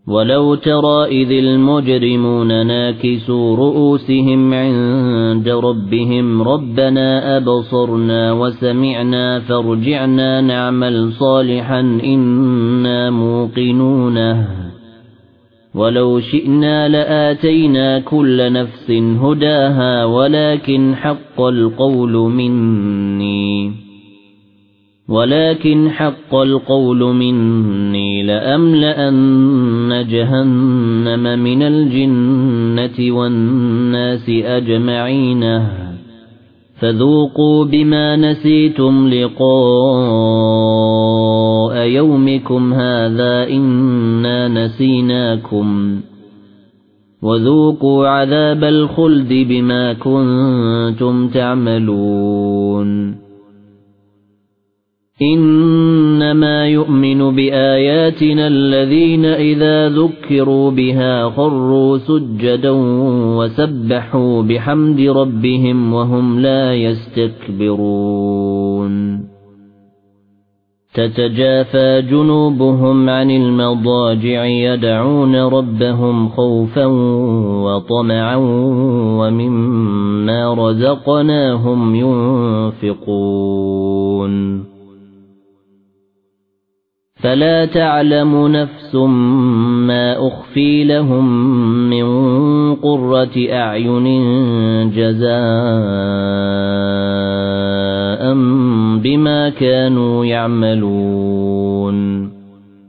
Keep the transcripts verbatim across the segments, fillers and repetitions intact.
ولو ترى إذ المجرمون ناكسوا رؤوسهم عند ربهم ربنا أبصرنا وسمعنا فارجعنا نعمل صالحا إنا موقنون ولو شئنا لآتينا كل نفس هداها ولكن حق القول مني ولكن حق القول مني لأملأن جهنم من الجنة والناس أجمعين فذوقوا بما نسيتم لقاء يومكم هذا إنا نسيناكم وذوقوا عذاب الخلد بما كنتم تعملون إنما يؤمن بآياتنا الذين إذا ذكروا بها خروا سجدا وسبحوا بحمد ربهم وهم لا يستكبرون تتجافى جنوبهم عن المضاجع يدعون ربهم خوفا وطمعا ومما رزقناهم ينفقون فلا تعلم نفس ما أخفي لهم من قرة أعين جزاء بما كانوا يعملون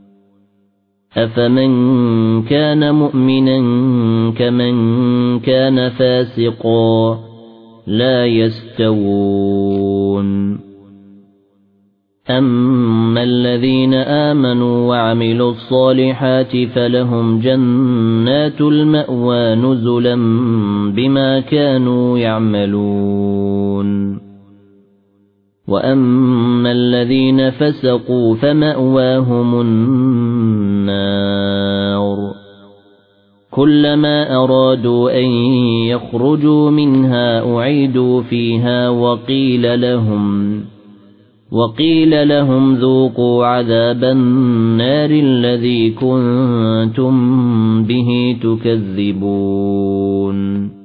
أفمن كان مؤمنا كمن كان فاسقا لا يستوون أما الذين آمنوا وعملوا الصالحات فلهم جنات المأوى نزلا بما كانوا يعملون وأما الذين فسقوا فمأواهم النار كلما أرادوا أن يخرجوا منها أعيدوا فيها وقيل لهم وقيل لهم ذوقوا عذاب النار الذي كنتم به تكذبون